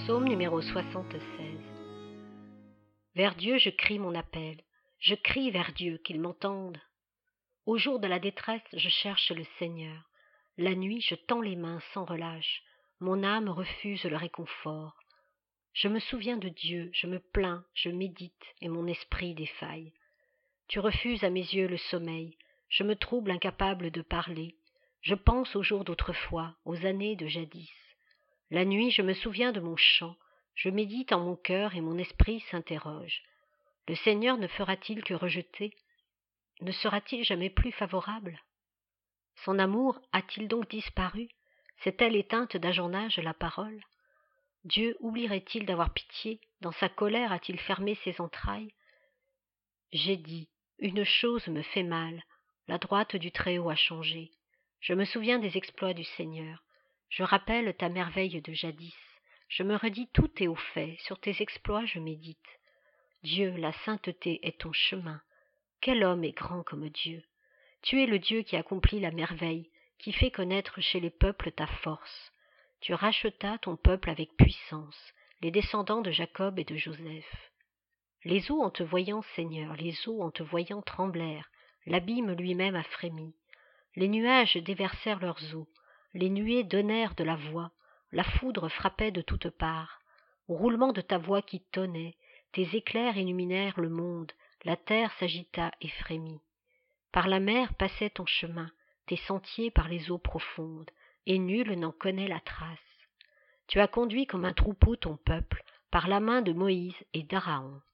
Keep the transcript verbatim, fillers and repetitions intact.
Psaume numéro soixante-seize. Vers Dieu je crie mon appel, je crie vers Dieu qu'il m'entende. Au jour de la détresse je cherche le Seigneur, la nuit je tends les mains sans relâche, mon âme refuse le réconfort. Je me souviens de Dieu, je me plains, je médite et mon esprit défaille. Tu refuses à mes yeux le sommeil, je me trouble incapable de parler, je pense aux jours d'autrefois, aux années de jadis. La nuit je me souviens de mon chant, je médite en mon cœur et mon esprit s'interroge. Le Seigneur ne fera-t-il que rejeter? Ne sera-t-il jamais plus favorable? Son amour a-t-il donc disparu? S'est-elle éteinte d'âge en âge la parole? Dieu oublierait-il d'avoir pitié? Dans sa colère a-t-il fermé ses entrailles? J'ai dit, une chose me fait mal, la droite du Très-Haut a changé. Je me souviens des exploits du Seigneur. Je rappelle ta merveille de jadis. Je me redis tout tes hauts faits, sur tes exploits je médite. Dieu, la sainteté est ton chemin. Quel homme est grand comme Dieu? Tu es le Dieu qui accomplit la merveille, qui fait connaître chez les peuples ta force. Tu rachetas ton peuple avec puissance, les descendants de Jacob et de Joseph. Les eaux en te voyant, Seigneur, les eaux en te voyant tremblèrent, l'abîme lui-même a frémi. Les nuages déversèrent leurs eaux, les nuées donnèrent de la voix, la foudre frappait de toutes parts. Au roulement de ta voix qui tonnait, tes éclairs illuminèrent le monde, la terre s'agita et frémit. Par la mer passait ton chemin, tes sentiers par les eaux profondes, et nul n'en connaît la trace. Tu as conduit comme un troupeau ton peuple, par la main de Moïse et d'Aaron.